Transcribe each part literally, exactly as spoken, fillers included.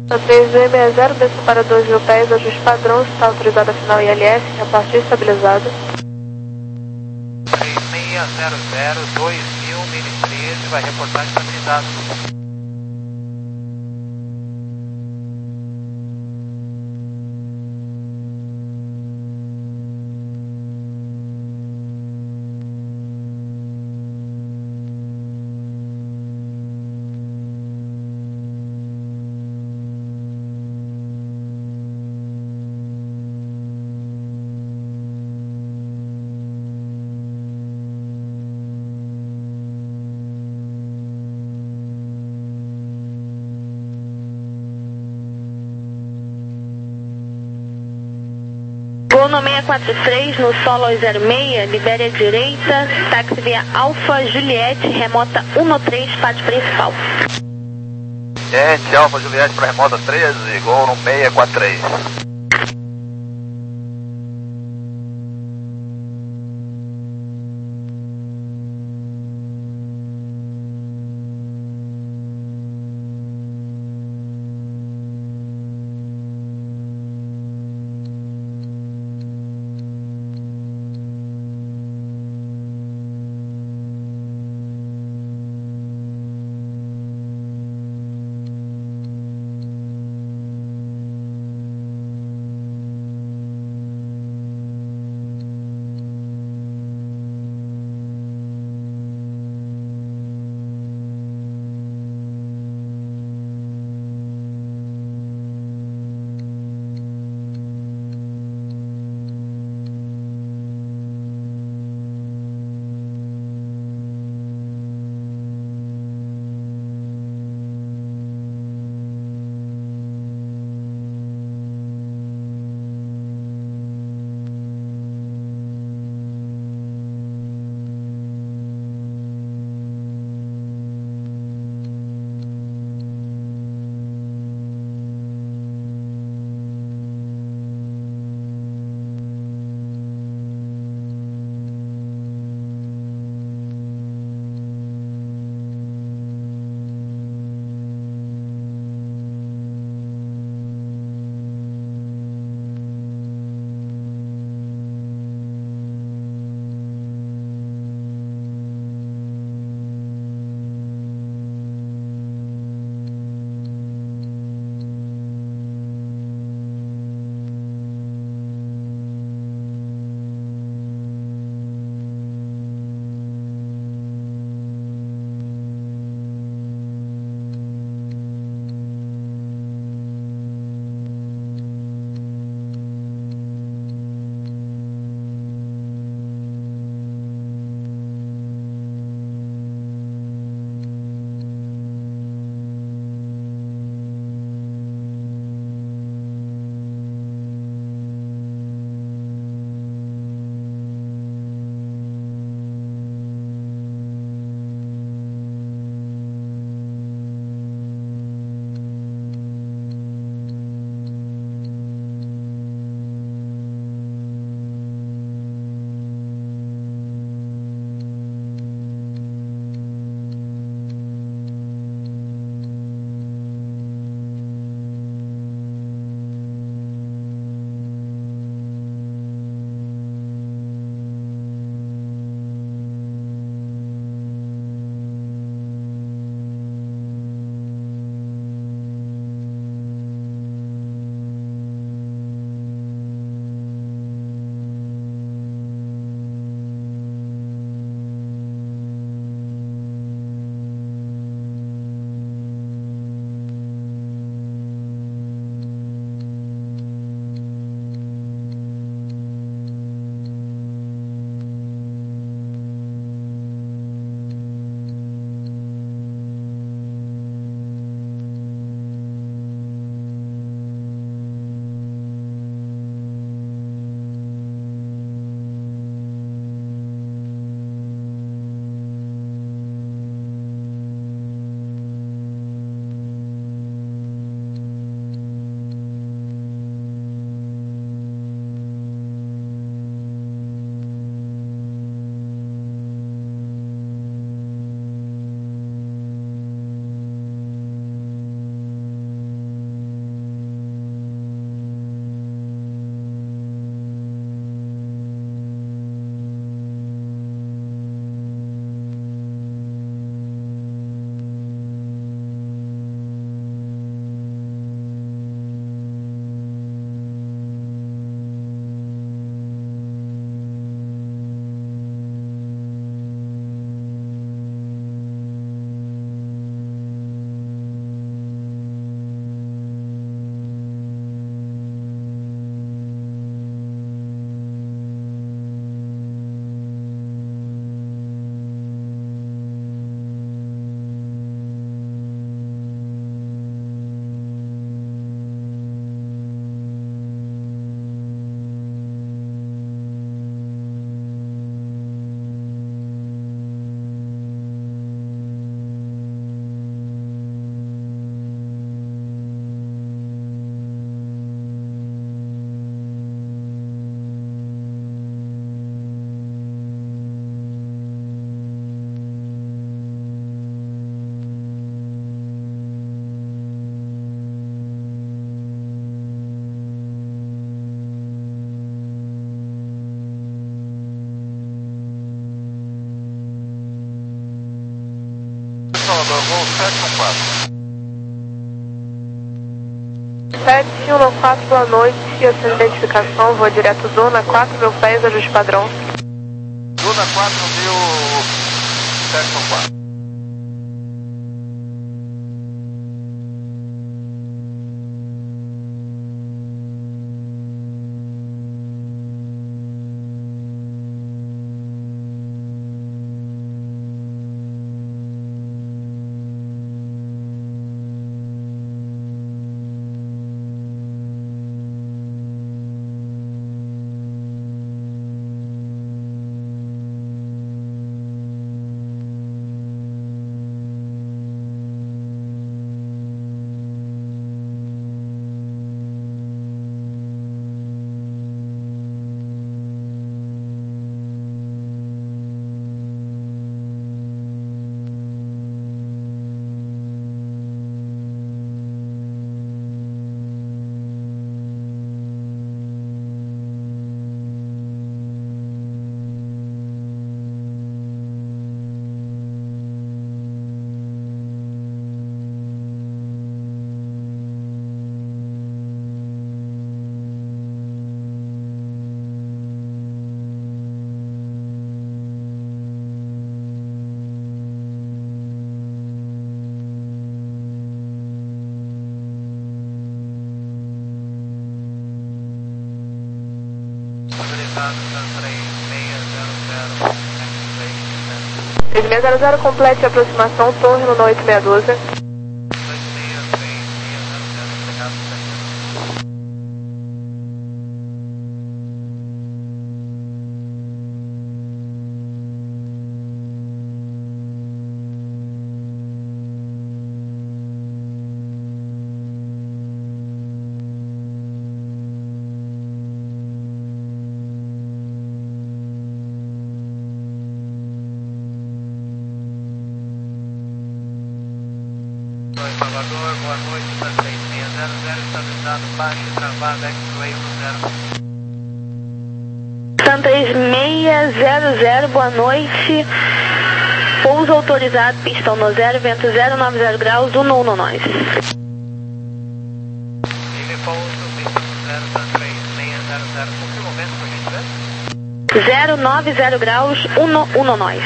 três dois seis zero, desça para dois mil pés, ajuste padrão, está autorizado a final I L S, reporte estabilizado. três seis zero zero, dois mil, mini treze, vai reportar estabilizado. Voo no seis quatro três, no solo zero seis, libere à direita, táxi via Alfa Juliette, remota um três, parte principal. Gente, Alfa Juliette para remota treze, gol no seis quatro três. Salvador, voo sete um quatro. sete um quatro, boa noite. A sua identificação, voo direto Duna, quatro mil pés, ajuste padrão. Duna quatro mil sete um quatro. três seis zero zero, complete a aproximação, torre no oito seis um dois. Salvador, boa noite, para três seis zero zero, estabilizado baixo, travado, X-Ray um zero. Sun três seis zero zero, boa noite. Pouso autorizado, pistão no zero, vento zero nove zero graus, um no nós. Ele pouso, pistão no zero, Sun três seis zero zero, confirma o vento, por gentileza? zero nove zero graus, um no, um no nós.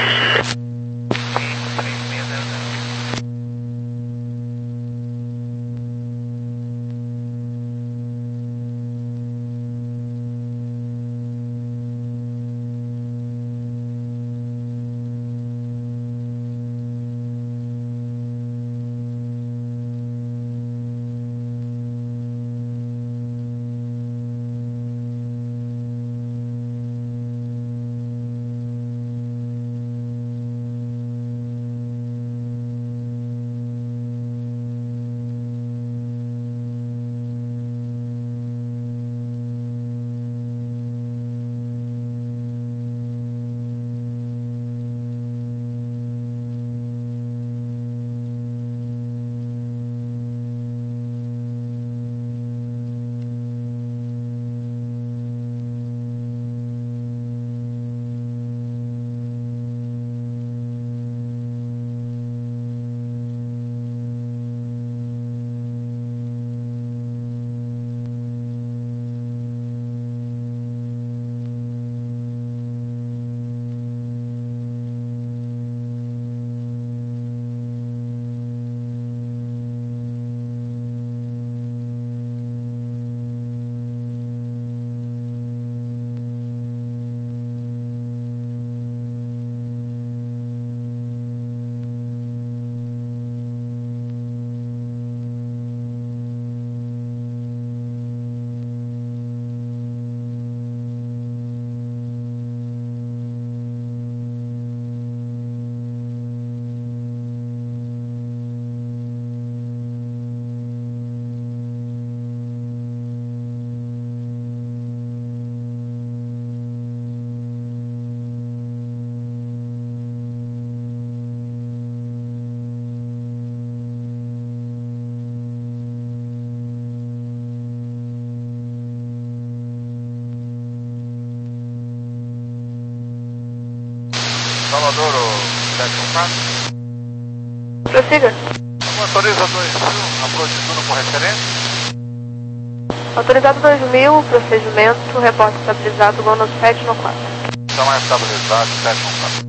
Salvador, o sete um quatro. Prossiga. Autoriza dois mil, aproximando com referência. Autorizado dois mil, procedimento, reporte estabilizado, gol no sete no quatro. Então é estabilizado, sete no quatro.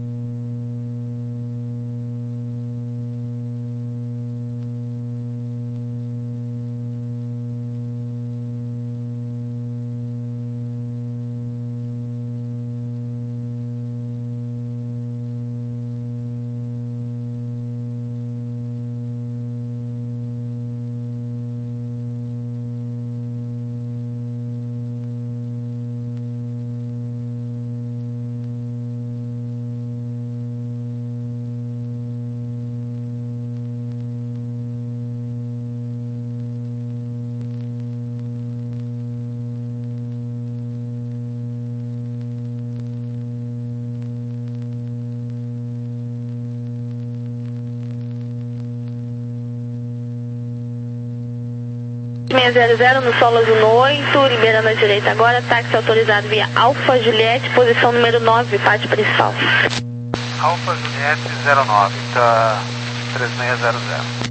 seis zero zero no solo azul oito, liberando a direita agora, táxi autorizado via Alfa Juliette, posição número nove, pátio principal. Alfa Juliette zero nove, tá três seis zero zero.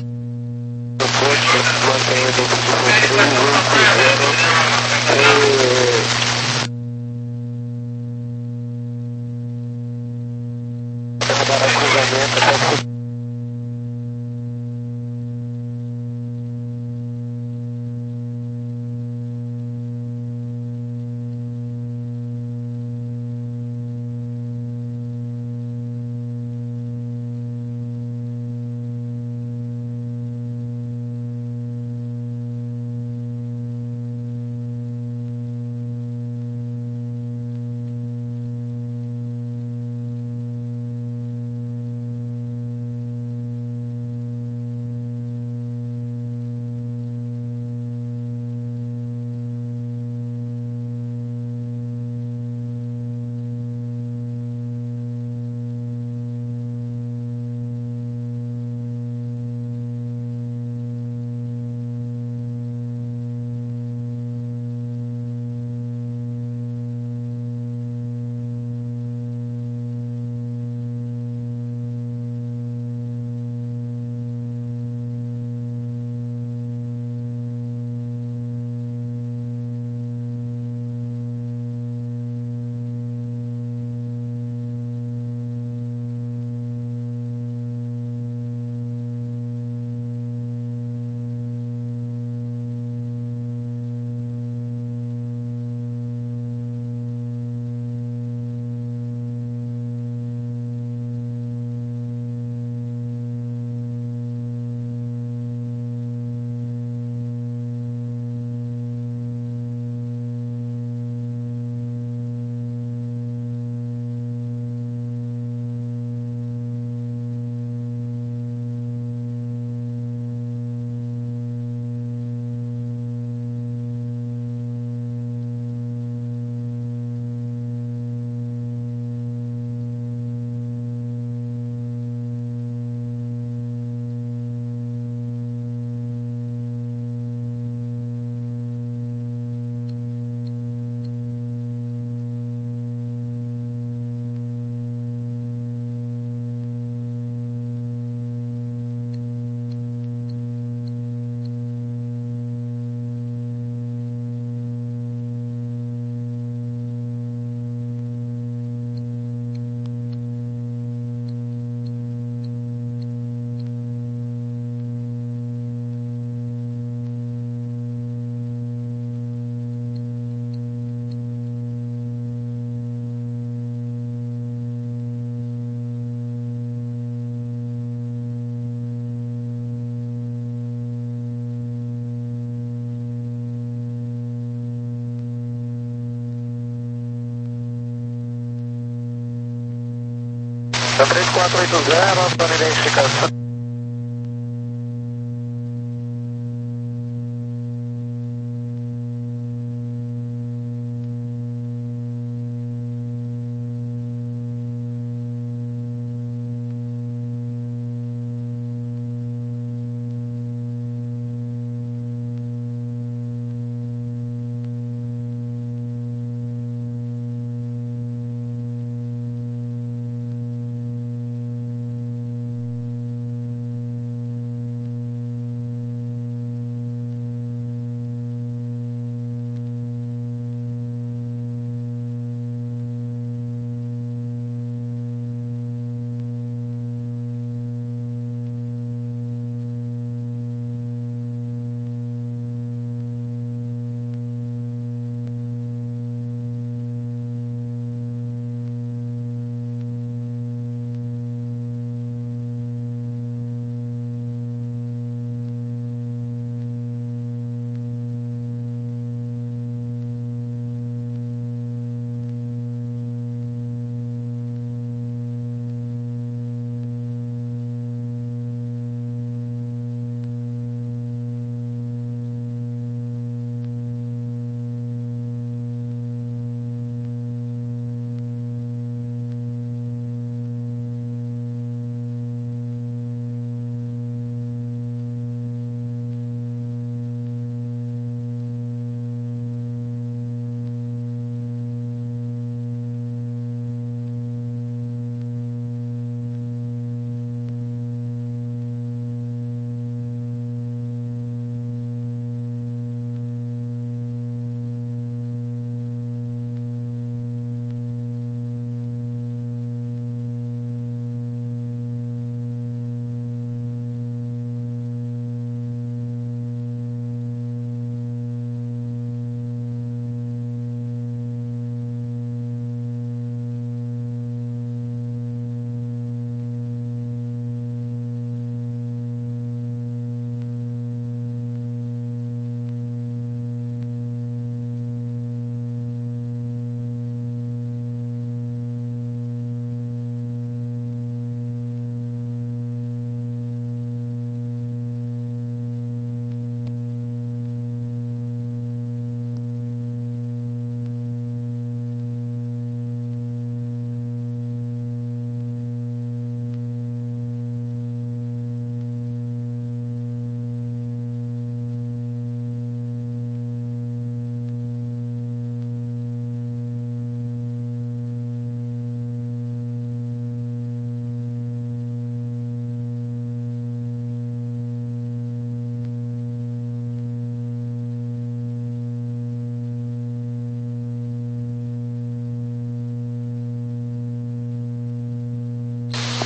três quatro oito zero, para identificação.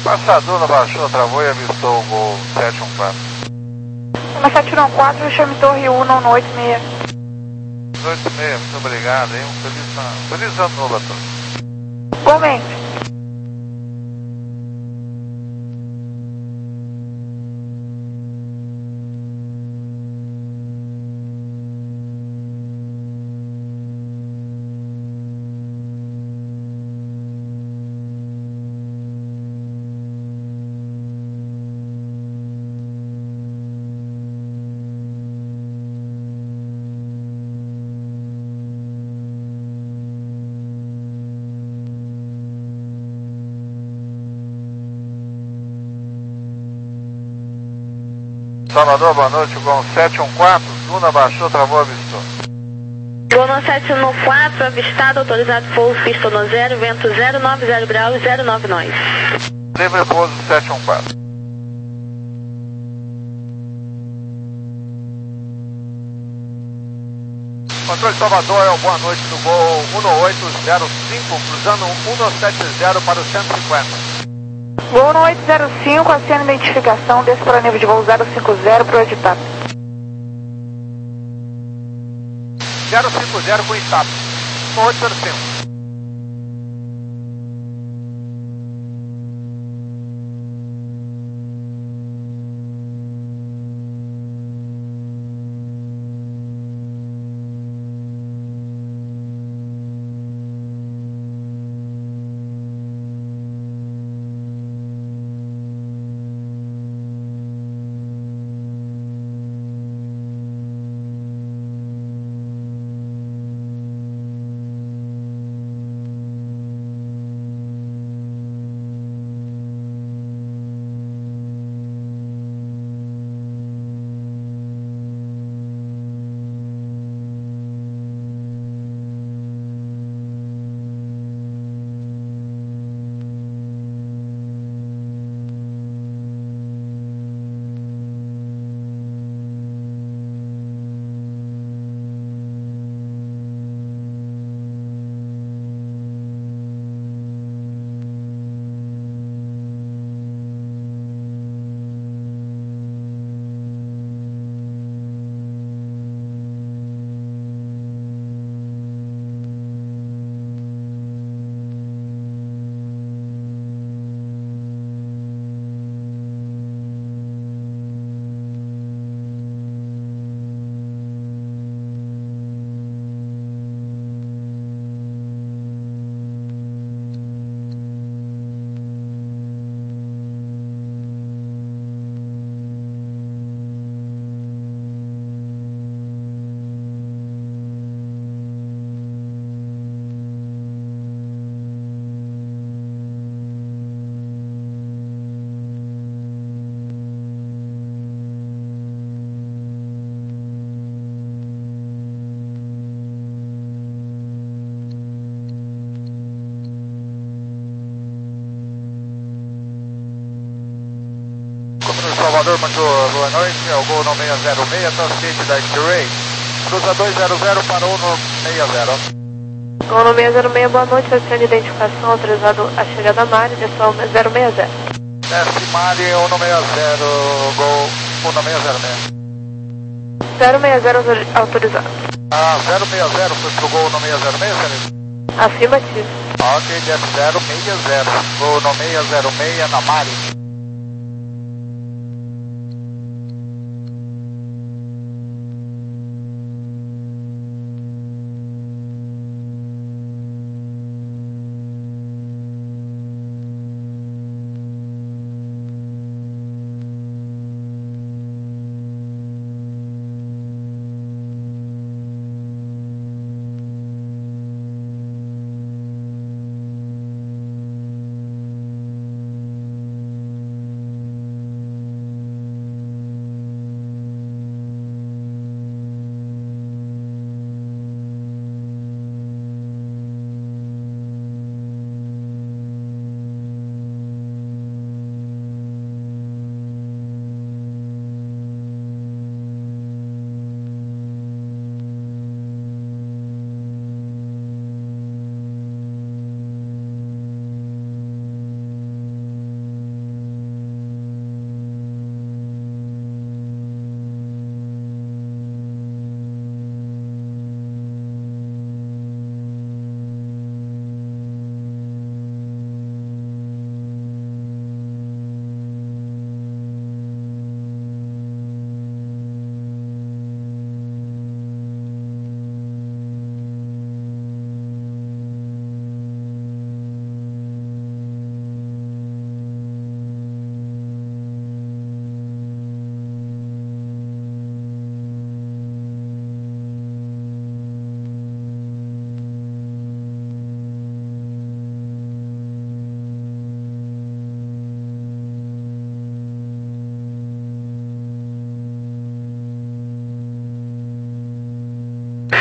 Passadona baixou, travou e avistou o Gol sete um quatro. Na sete um quatro, chame Torre Uno no oito seis. oito seis, muito obrigado, hein? Um feliz, ano- feliz ano novo a todos. Igualmente. Salvador, boa noite, Gol sete um quatro, Duna baixou, travou, avistou. Gol sete um quatro, avistado, autorizado voo, pista no zero, vento zero nove zero graus, zero nove nós. Livre pouso sete um quatro. Controle Salvador, é o boa noite do Gol um oito zero cinco, cruzando um sete zero para o cento e cinquenta. Gol no oito zero cinco, acena identificação, desce para nível de voo zero cinco zero para o editado. zero cinco zero com Itap. um oito zero cinco. Salvador, muito boa noite, é o Gol nove seis zero seis, transmite da X-Ray, cruza dois zero zero para o seis zero. Gol no seis zero seis, boa noite, acena identificação, autorizado a chegada a Mari, desce ao zero seis zero. Desce Mari, um seis zero, Gol um seis zero seis. zero seis zero autorizado. Ah, zero seis zero foi pro Gol um seis zero seis, Felipe? Afirmativo. Ok, desce zero seis zero, Gol no seis zero seis na Mari.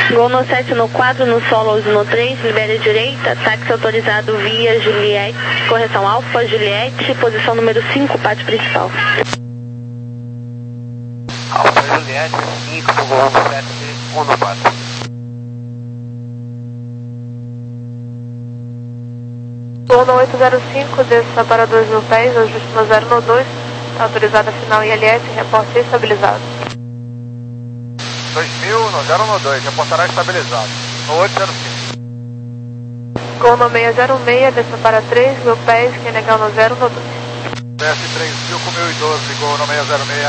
Gol no sete, no quatro, no solo no três, libere a direita, táxi autorizado via Juliette, correção Alfa Juliette, posição número cinco, pátio principal. Alfa Juliette, cinco, Gol sete, um no quatro. Gol no oito zero cinco, desça para dois mil pés, ajuste no zero no dois, autorizada final I L S, reporte estabilizado. dois mil no zero no dois, reportará estabilizado. No oito zero cinco. Gol no seis zero seis, desça para três mil pés, quem negar no zero no dois. Desce três mil com mil e doze, Gol no seis zero seis.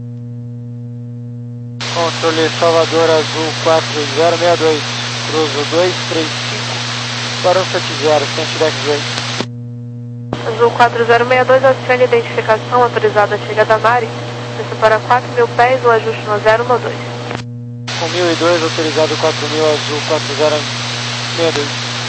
Controle Salvador Azul quatro zero seis dois, cruzo dois três cinco para um sete zero, sente deck Ray. Azul quatro zero seis dois, Austrália, identificação autorizada, chega da Mari, desça para quatro mil pés, o ajuste no zero no dois. Com mil e dois, autorizado quatro mil, Azul quatro zero seis dois.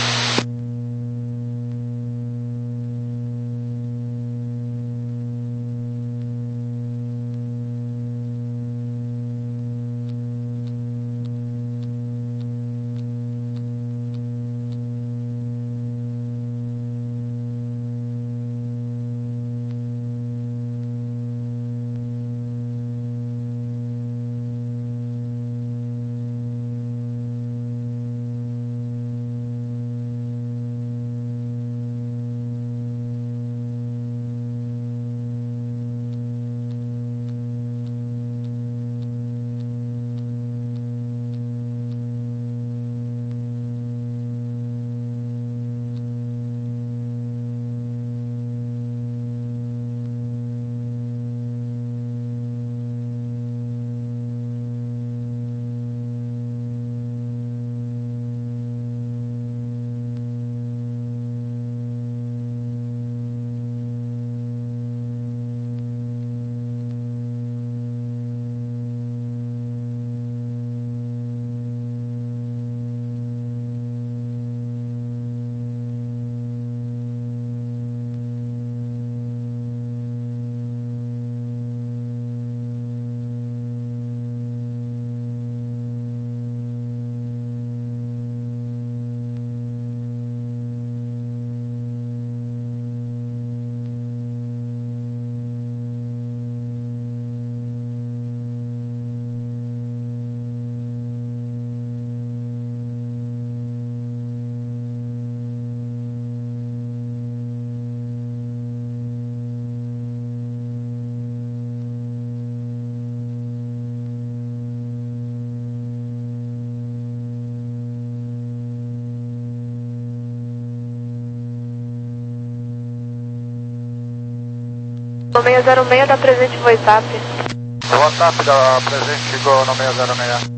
No seis zero seis, dá presente no WhatsApp. O WhatsApp da presente, Gol no seis zero seis.